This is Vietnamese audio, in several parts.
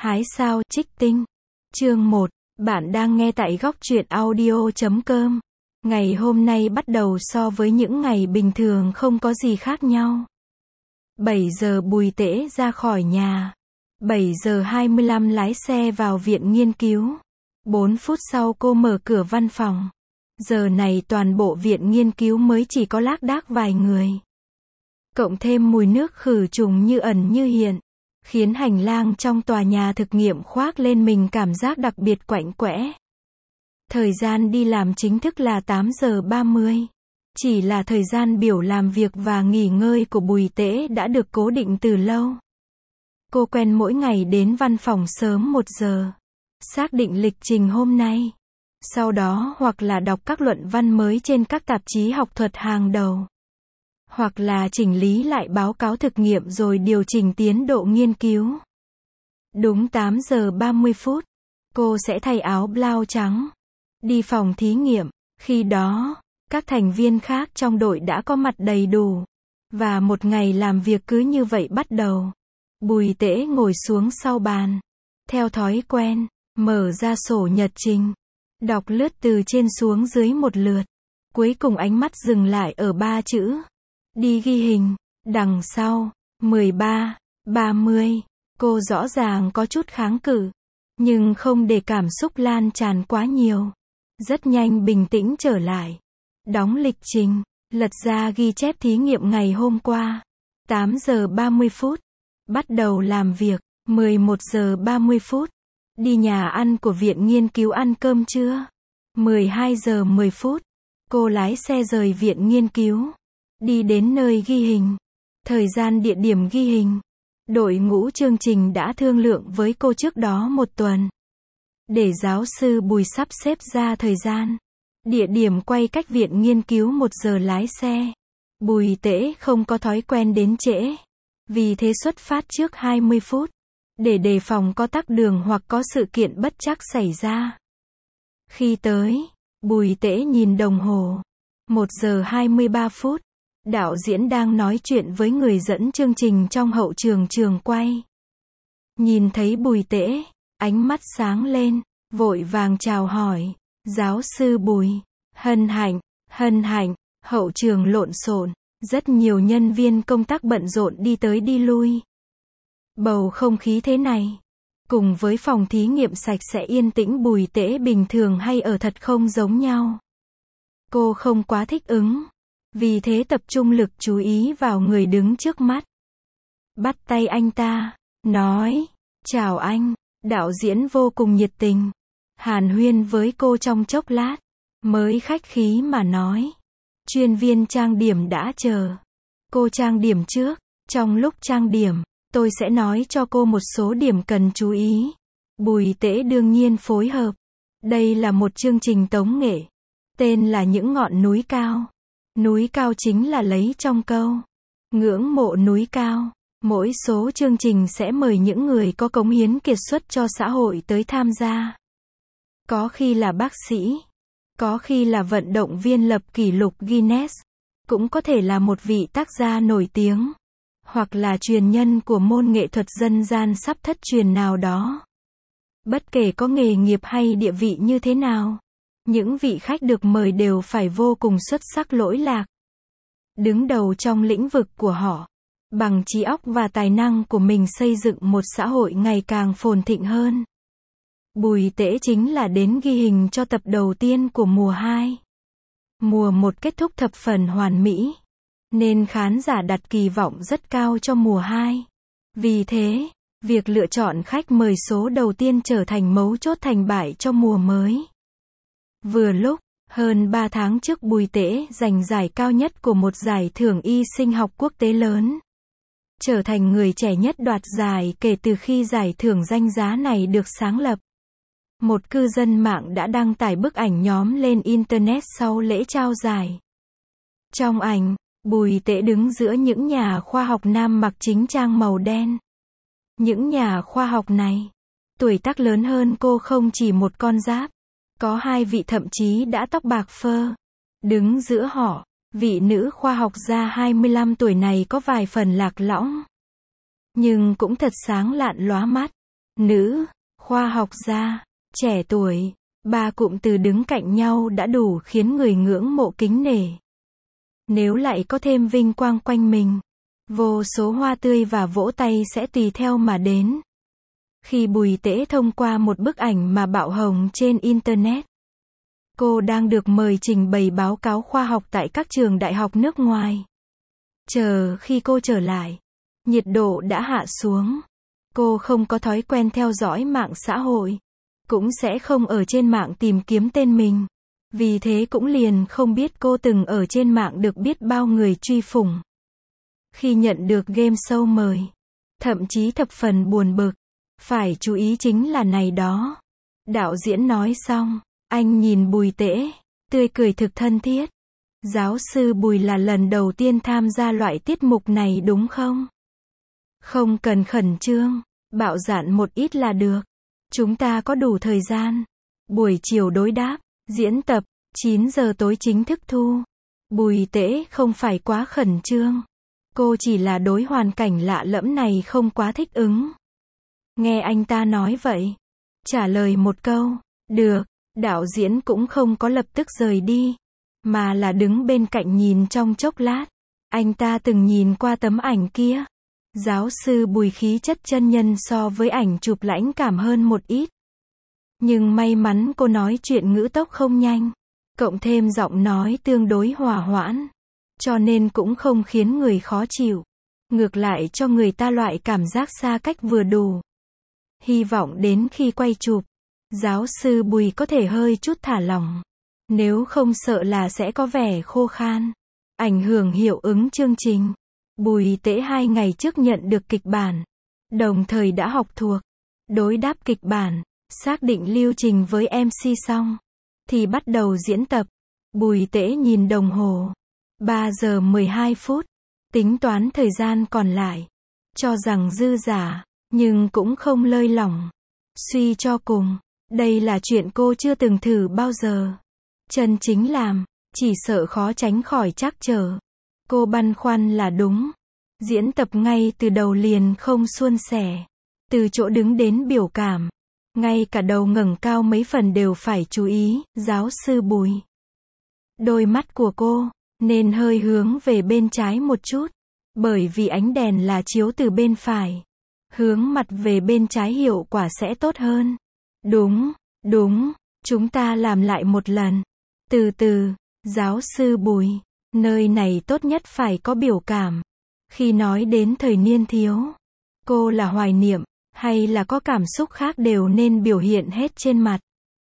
Hái sao trích tinh. Chương 1. Bạn đang nghe tại góc truyện audio.com. Ngày hôm nay bắt đầu so với những ngày bình thường không có gì khác nhau. 7 giờ Bùi Tễ ra khỏi nhà. 7 giờ 25 lái xe vào viện nghiên cứu. 4 phút sau cô mở cửa văn phòng. Giờ này toàn bộ viện nghiên cứu mới chỉ có lác đác vài người. Cộng thêm mùi nước khử trùng như ẩn như hiện, khiến hành lang trong tòa nhà thực nghiệm khoác lên mình cảm giác đặc biệt quạnh quẽ. Thời gian đi làm chính thức là 8 giờ 30. Chỉ là thời gian biểu làm việc và nghỉ ngơi của Bùi Tễ đã được cố định từ lâu. Cô quen mỗi ngày đến văn phòng sớm 1 giờ, xác định lịch trình hôm nay. Sau đó hoặc là đọc các luận văn mới trên các tạp chí học thuật hàng đầu, hoặc là chỉnh lý lại báo cáo thực nghiệm rồi điều chỉnh tiến độ nghiên cứu. Đúng 8 giờ 30 phút, cô sẽ thay áo blau trắng, đi phòng thí nghiệm. Khi đó, các thành viên khác trong đội đã có mặt đầy đủ. Và một ngày làm việc cứ như vậy bắt đầu. Bùi Tễ ngồi xuống sau bàn. Theo thói quen, mở ra sổ nhật trình. Đọc lướt từ trên xuống dưới một lượt. Cuối cùng ánh mắt dừng lại ở 3 chữ. Đi ghi hình. Đằng sau, 13, 30. Cô rõ ràng có chút kháng cự, nhưng không để cảm xúc lan tràn quá nhiều. Rất nhanh bình tĩnh trở lại. Đóng lịch trình, lật ra ghi chép thí nghiệm ngày hôm qua. 8 giờ 30 phút. Bắt đầu làm việc. 11 giờ 30 phút. Đi nhà ăn của viện nghiên cứu ăn cơm trưa. 12 giờ 10 phút. Cô lái xe rời viện nghiên cứu. Đi đến nơi ghi hình. Thời gian địa điểm ghi hình. Đội ngũ chương trình đã thương lượng với cô trước đó 1 tuần. Để giáo sư Bùi sắp xếp ra thời gian. Địa điểm quay cách viện nghiên cứu 1 giờ lái xe. Bùi Tễ không có thói quen đến trễ. Vì thế xuất phát trước 20 phút. Để đề phòng có tắc đường hoặc có sự kiện bất trắc xảy ra. Khi tới, Bùi Tễ nhìn đồng hồ. 1 giờ 23 phút. Đạo diễn đang nói chuyện với người dẫn chương trình trong hậu trường quay. Nhìn thấy Bùi Tễ, ánh mắt sáng lên, vội vàng chào hỏi. Giáo sư Bùi, hân hạnh, hậu trường lộn xộn, rất nhiều nhân viên công tác bận rộn đi tới đi lui. Bầu không khí thế này, cùng với phòng thí nghiệm sạch sẽ yên tĩnh Bùi Tễ bình thường hay ở thật không giống nhau. Cô không quá thích ứng. Vì thế tập trung lực chú ý vào người đứng trước mắt. Bắt tay anh ta, nói, chào anh. Đạo diễn vô cùng nhiệt tình. Hàn huyên với cô trong chốc lát, mới khách khí mà nói. Chuyên viên trang điểm đã chờ. Cô trang điểm trước. Trong lúc trang điểm, tôi sẽ nói cho cô một số điểm cần chú ý. Bùi Tễ đương nhiên phối hợp. Đây là một chương trình tống nghệ. Tên là Những ngọn núi cao. Núi cao chính là lấy trong câu ngưỡng mộ núi cao. Mỗi số chương trình sẽ mời những người có cống hiến kiệt xuất cho xã hội tới tham gia. Có khi là bác sĩ, có khi là vận động viên lập kỷ lục Guinness, cũng có thể là một vị tác gia nổi tiếng, hoặc là truyền nhân của môn nghệ thuật dân gian sắp thất truyền nào đó. Bất kể có nghề nghiệp hay địa vị như thế nào, những vị khách được mời đều phải vô cùng xuất sắc lỗi lạc. Đứng đầu trong lĩnh vực của họ, bằng trí óc và tài năng của mình xây dựng một xã hội ngày càng phồn thịnh hơn. Bùi Tễ chính là đến ghi hình cho tập đầu tiên của mùa 2. Mùa 1 kết thúc thập phần hoàn mỹ, nên khán giả đặt kỳ vọng rất cao cho mùa 2. Vì thế, việc lựa chọn khách mời số đầu tiên trở thành mấu chốt thành bại cho mùa mới. Vừa lúc, hơn 3 tháng trước Bùi Tễ giành giải cao nhất của một giải thưởng y sinh học quốc tế lớn. Trở thành người trẻ nhất đoạt giải kể từ khi giải thưởng danh giá này được sáng lập. Một cư dân mạng đã đăng tải bức ảnh nhóm lên Internet sau lễ trao giải. Trong ảnh, Bùi Tễ đứng giữa những nhà khoa học nam mặc chính trang màu đen. Những nhà khoa học này, tuổi tác lớn hơn cô không chỉ một con giáp. Có 2 vị thậm chí đã tóc bạc phơ. Đứng giữa họ, vị nữ khoa học gia 25 tuổi này có vài phần lạc lõng. Nhưng cũng thật sáng lạn lóa mắt. nữ, khoa học gia, trẻ tuổi. Ba cụm từ đứng cạnh nhau đã đủ khiến người ngưỡng mộ kính nể. Nếu lại có thêm vinh quang quanh mình, vô số hoa tươi và vỗ tay sẽ tùy theo mà đến. Khi Bùi Tễ thông qua một bức ảnh mà bạo hồng trên Internet, cô đang được mời trình bày báo cáo khoa học tại các trường đại học nước ngoài. Chờ khi cô trở lại, nhiệt độ đã hạ xuống. Cô không có thói quen theo dõi mạng xã hội, cũng sẽ không ở trên mạng tìm kiếm tên mình. Vì thế cũng liền không biết cô từng ở trên mạng được biết bao người truy phủng. Khi nhận được game show mời, thậm chí thập phần buồn bực. Phải chú ý chính là này đó. Đạo diễn nói xong, anh nhìn Bùi Tễ, tươi cười thực thân thiết. Giáo sư Bùi là lần đầu tiên tham gia loại tiết mục này đúng không? Không cần khẩn trương, bạo dạn một ít là được. Chúng ta có đủ thời gian. Buổi chiều đối đáp, diễn tập, 9 giờ tối chính thức thu. Bùi Tễ không phải quá khẩn trương. Cô chỉ là đối hoàn cảnh lạ lẫm này không quá thích ứng. Nghe anh ta nói vậy, trả lời một câu, được. Đạo diễn cũng không có lập tức rời đi, mà là đứng bên cạnh nhìn trong chốc lát. Anh ta từng nhìn qua tấm ảnh kia. Giáo sư Bùi khí chất chân nhân so với ảnh chụp lãnh cảm hơn một ít. Nhưng may mắn cô nói chuyện ngữ tốc không nhanh, cộng thêm giọng nói tương đối hòa hoãn, cho nên cũng không khiến người khó chịu. Ngược lại cho người ta loại cảm giác xa cách vừa đủ. Hy vọng đến khi quay chụp, giáo sư Bùi có thể hơi chút thả lỏng. Nếu không sợ là sẽ có vẻ khô khan, ảnh hưởng hiệu ứng chương trình. Bùi Tễ 2 ngày trước nhận được kịch bản, đồng thời đã học thuộc, đối đáp kịch bản, xác định lưu trình với MC xong, thì bắt đầu diễn tập. Bùi Tễ nhìn đồng hồ, 3 giờ 12 phút, tính toán thời gian còn lại, cho rằng dư giả, nhưng cũng không lơi lỏng. Suy cho cùng, đây là chuyện cô chưa từng thử bao giờ. Chân chính làm, chỉ sợ khó tránh khỏi trắc trở. Cô băn khoăn là đúng. Diễn tập ngay từ đầu liền không suôn sẻ. Từ chỗ đứng đến biểu cảm, ngay cả đầu ngẩng cao mấy phần đều phải chú ý. Giáo sư Bùi, đôi mắt của cô nên hơi hướng về bên trái một chút, bởi vì ánh đèn là chiếu từ bên phải. Hướng mặt về bên trái hiệu quả sẽ tốt hơn. Đúng, đúng, chúng ta làm lại một lần. Từ từ, giáo sư Bùi, nơi này tốt nhất phải có biểu cảm. Khi nói đến thời niên thiếu, cô là hoài niệm, hay là có cảm xúc khác đều nên biểu hiện hết trên mặt.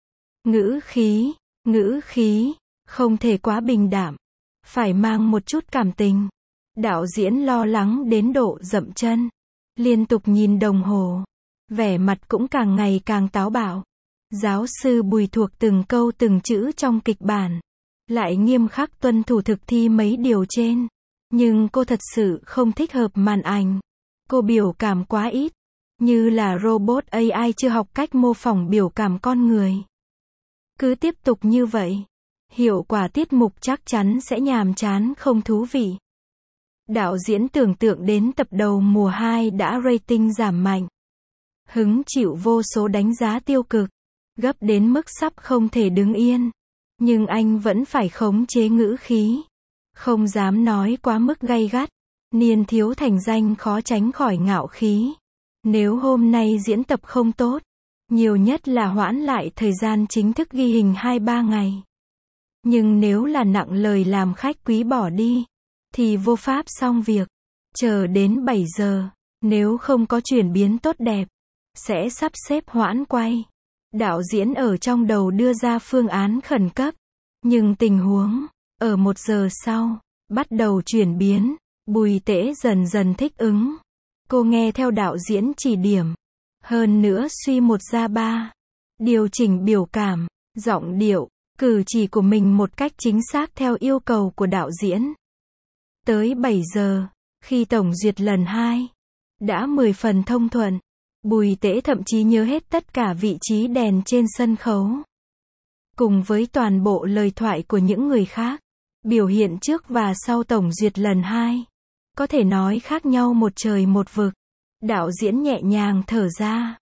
Ngữ khí, không thể quá bình đạm, phải mang một chút cảm tình. Đạo diễn lo lắng đến độ dậm chân, liên tục nhìn đồng hồ, vẻ mặt cũng càng ngày càng táo bạo. Giáo sư Bùi thuộc từng câu từng chữ trong kịch bản, lại nghiêm khắc tuân thủ thực thi mấy điều trên. Nhưng cô thật sự không thích hợp màn ảnh. Cô biểu cảm quá ít, như là robot AI chưa học cách mô phỏng biểu cảm con người. Cứ tiếp tục như vậy, hiệu quả tiết mục chắc chắn sẽ nhàm chán không thú vị. Đạo diễn tưởng tượng đến tập đầu mùa 2 đã rating giảm mạnh, hứng chịu vô số đánh giá tiêu cực, gấp đến mức sắp không thể đứng yên. Nhưng anh vẫn phải khống chế ngữ khí, không dám nói quá mức gay gắt. Niên thiếu thành danh khó tránh khỏi ngạo khí. Nếu hôm nay diễn tập không tốt, nhiều nhất là hoãn lại thời gian chính thức ghi hình 2-3 ngày. Nhưng nếu là nặng lời làm khách quý bỏ đi, thì vô pháp xong việc. Chờ đến 7 giờ, nếu không có chuyển biến tốt đẹp, sẽ sắp xếp hoãn quay. Đạo diễn ở trong đầu đưa ra phương án khẩn cấp. Nhưng tình huống, ở 1 giờ sau, bắt đầu chuyển biến. Bùi Tễ dần dần thích ứng. Cô nghe theo đạo diễn chỉ điểm. Hơn nữa suy 1 ra 3. Điều chỉnh biểu cảm, giọng điệu, cử chỉ của mình một cách chính xác theo yêu cầu của đạo diễn. Tới 7 giờ, khi tổng duyệt lần 2, đã 10 phần thông thuận. Bùi Tễ thậm chí nhớ hết tất cả vị trí đèn trên sân khấu, cùng với toàn bộ lời thoại của những người khác. Biểu hiện trước và sau tổng duyệt lần 2, có thể nói khác nhau một trời một vực. Đạo diễn nhẹ nhàng thở ra.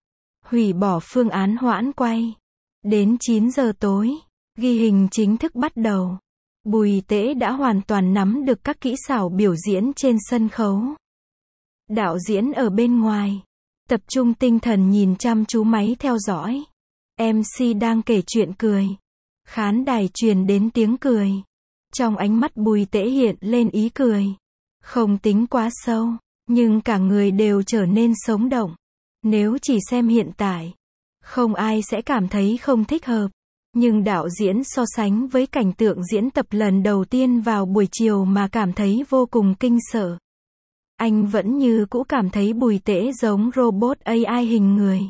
hủy bỏ phương án hoãn quay. Đến 9 giờ tối, ghi hình chính thức bắt đầu. Bùi Tễ đã hoàn toàn nắm được các kỹ xảo biểu diễn trên sân khấu. Đạo diễn ở bên ngoài, tập trung tinh thần nhìn chăm chú máy theo dõi. MC đang kể chuyện cười. Khán đài truyền đến tiếng cười. Trong ánh mắt Bùi Tễ hiện lên ý cười. Không tính quá sâu, nhưng cả người đều trở nên sống động. Nếu chỉ xem hiện tại, không ai sẽ cảm thấy không thích hợp. Nhưng đạo diễn so sánh với cảnh tượng diễn tập lần đầu tiên vào buổi chiều mà cảm thấy vô cùng kinh sợ. Anh vẫn như cũ cảm thấy Bùi Tễ giống robot AI hình người.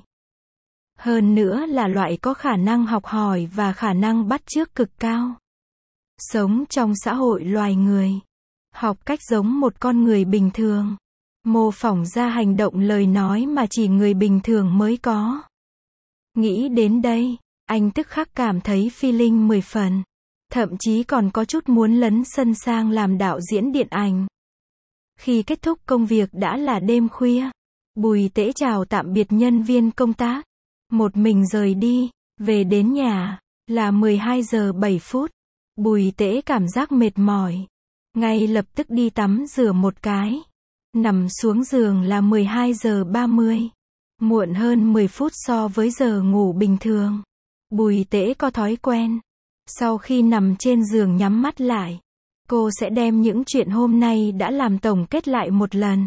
Hơn nữa là loại có khả năng học hỏi và khả năng bắt chước cực cao. Sống trong xã hội loài người. Học cách giống một con người bình thường. Mô phỏng ra hành động lời nói mà chỉ người bình thường mới có. Nghĩ đến đây, anh tức khắc cảm thấy feeling 10 phần. Thậm chí còn có chút muốn lấn sân sang làm đạo diễn điện ảnh. Khi kết thúc công việc đã là đêm khuya. Bùi Tễ chào tạm biệt nhân viên công tác. Một mình rời đi, về đến nhà, là 12 giờ 7 phút. Bùi Tễ cảm giác mệt mỏi. Ngay lập tức đi tắm rửa một cái. Nằm xuống giường là 12 giờ 30. Muộn hơn 10 phút so với giờ ngủ bình thường. Bùi Tễ có thói quen. Sau khi nằm trên giường nhắm mắt lại, cô sẽ đem những chuyện hôm nay đã làm tổng kết lại một lần.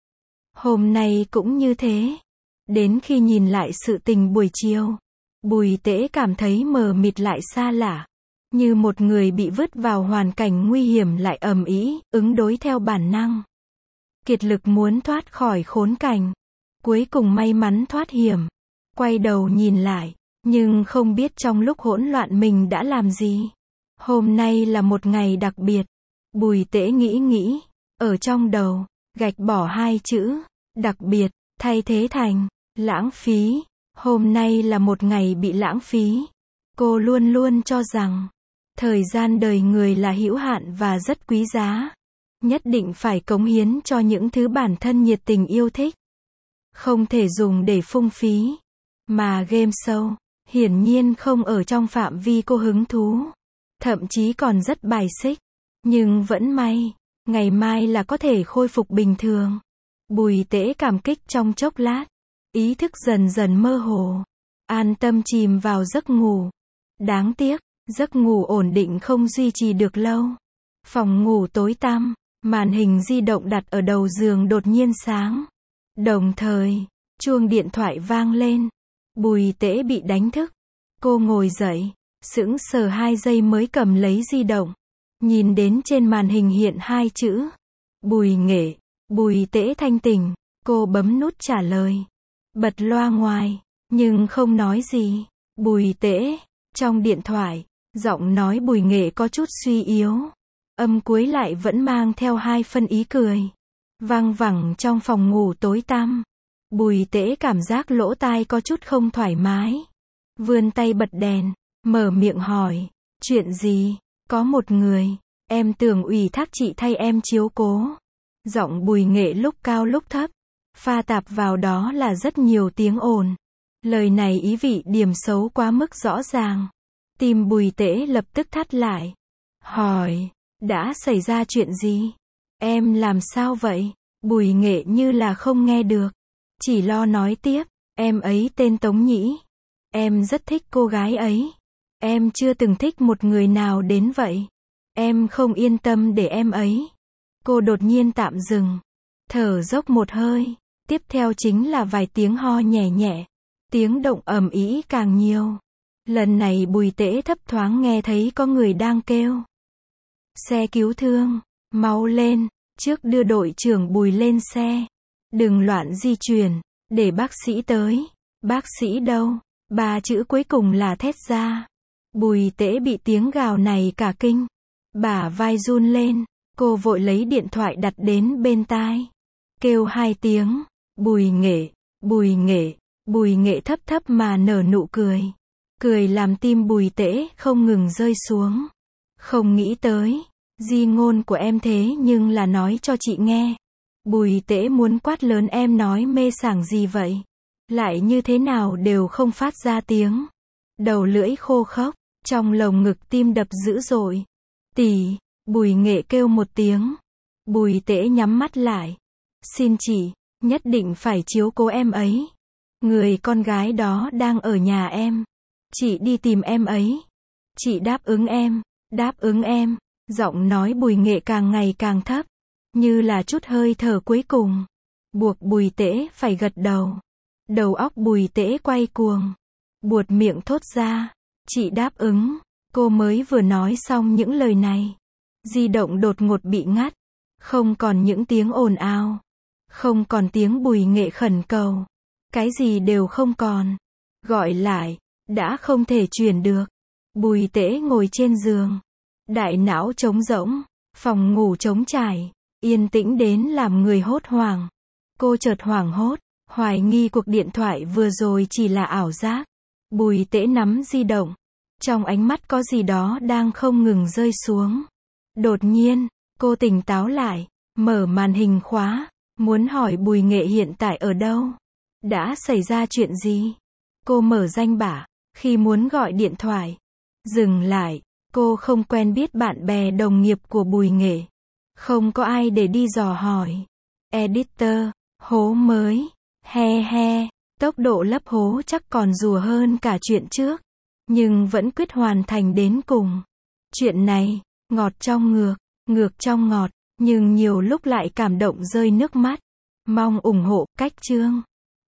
Hôm nay cũng như thế. Đến khi nhìn lại sự tình buổi chiều, Bùi Tễ cảm thấy mờ mịt lại xa lạ. Như một người bị vứt vào hoàn cảnh nguy hiểm lại ầm ĩ, ứng đối theo bản năng. Kiệt lực muốn thoát khỏi khốn cảnh. Cuối cùng may mắn thoát hiểm. Quay đầu nhìn lại, nhưng không biết trong lúc hỗn loạn mình đã làm gì. Hôm nay là một ngày đặc biệt. Bùi Tễ nghĩ, ở trong đầu, gạch bỏ hai chữ, đặc biệt, thay thế thành, lãng phí. Hôm nay là một ngày bị lãng phí. Cô luôn luôn cho rằng, thời gian đời người là hữu hạn và rất quý giá. Nhất định phải cống hiến cho những thứ bản thân nhiệt tình yêu thích. Không thể dùng để phung phí. Mà game show, hiển nhiên không ở trong phạm vi cô hứng thú. Thậm chí còn rất bài xích. Nhưng vẫn may, ngày mai là có thể khôi phục bình thường. Bùi Tễ cảm kích trong chốc lát. Ý thức dần dần mơ hồ. An tâm chìm vào giấc ngủ. Đáng tiếc, giấc ngủ ổn định không duy trì được lâu. Phòng ngủ tối tăm, màn hình di động đặt ở đầu giường đột nhiên sáng. Đồng thời, chuông điện thoại vang lên. Bùi Tễ bị đánh thức. Cô ngồi dậy, sững sờ 2 giây mới cầm lấy di động. Nhìn đến trên màn hình hiện 2 chữ. Bùi Nghệ. Bùi Tễ thanh tỉnh, cô bấm nút trả lời. Bật loa ngoài, nhưng không nói gì. Bùi Tễ. Trong điện thoại, giọng nói Bùi Nghệ có chút suy yếu. Âm cuối lại vẫn mang theo 2 phân ý cười. Vang vẳng trong phòng ngủ tối tăm. Bùi Tễ cảm giác lỗ tai có chút không thoải mái. Vươn tay bật đèn, mở miệng hỏi. Chuyện gì? Có một người, em tưởng ủy thác chị thay em chiếu cố. Giọng Bùi Nghệ lúc cao lúc thấp. Pha tạp vào đó là rất nhiều tiếng ồn. Lời này ý vị điểm xấu quá mức rõ ràng. Tim Bùi Tễ lập tức thắt lại. Hỏi, đã xảy ra chuyện gì? Em làm sao vậy? Bùi Nghệ như là không nghe được. Chỉ lo nói tiếp, em ấy tên Tống Nhĩ. Em rất thích cô gái ấy. Em chưa từng thích một người nào đến vậy. Em không yên tâm để em ấy. Cô đột nhiên tạm dừng. Thở dốc một hơi. Tiếp theo chính là vài tiếng ho nhẹ nhẹ. Tiếng động ầm ĩ càng nhiều. Lần này Bùi Tễ thấp thoáng nghe thấy có người đang kêu. Xe cứu thương, mau lên, trước đưa đội trưởng Bùi lên xe. Đừng loạn di chuyển, để bác sĩ tới. Bác sĩ đâu? 3 chữ cuối cùng là thét ra. Bùi Tễ bị tiếng gào này cả kinh. Bả vai run lên, cô vội lấy điện thoại đặt đến bên tai. Kêu 2 tiếng, Bùi Nghệ, Bùi Nghệ. Bùi Nghệ thấp thấp mà nở nụ cười. Cười làm tim Bùi Tễ không ngừng rơi xuống. Không nghĩ tới, di ngôn của em thế nhưng là nói cho chị nghe. Bùi Tễ muốn quát lớn em nói mê sảng gì vậy? lại như thế nào đều không phát ra tiếng. Đầu lưỡi khô khốc, trong lồng ngực tim đập dữ dội. Tỷ, Bùi Nghệ kêu một tiếng. Bùi Tễ nhắm mắt lại. Xin chị, nhất định phải chiếu cố em ấy. Người con gái đó đang ở nhà em. Chị đi tìm em ấy. Chị đáp ứng em, đáp ứng em. Giọng nói Bùi Nghệ càng ngày càng thấp, như là chút hơi thở cuối cùng, buộc Bùi Tễ phải gật đầu. Đầu óc Bùi Tễ quay cuồng, buột miệng thốt ra, chị đáp ứng. Cô mới vừa nói xong những lời này, di động đột ngột bị ngắt, không còn những tiếng ồn ào, không còn tiếng Bùi Nghệ khẩn cầu, cái gì đều không còn. Gọi lại, đã không thể truyền được. Bùi Tễ ngồi trên giường, đại não trống rỗng, phòng ngủ trống trải, yên tĩnh đến làm người hốt hoảng. Cô chợt hoảng hốt, hoài nghi cuộc điện thoại vừa rồi chỉ là ảo giác. Bùi Tễ nắm di động, trong ánh mắt có gì đó đang không ngừng rơi xuống. Đột nhiên, cô tỉnh táo lại, mở màn hình khóa, muốn hỏi Bùi Nghệ hiện tại ở đâu, đã xảy ra chuyện gì. Cô mở danh bạ, khi muốn gọi điện thoại, dừng lại. Cô không quen biết bạn bè đồng nghiệp của Bùi Nghệ, không có ai để đi dò hỏi. Editor, hố mới, he he, tốc độ lấp hố chắc còn rùa hơn cả chuyện trước, nhưng vẫn quyết hoàn thành đến cùng. Chuyện này, ngọt trong ngược, ngược trong ngọt, nhưng nhiều lúc lại cảm động rơi nước mắt. Mong ủng hộ cách chương.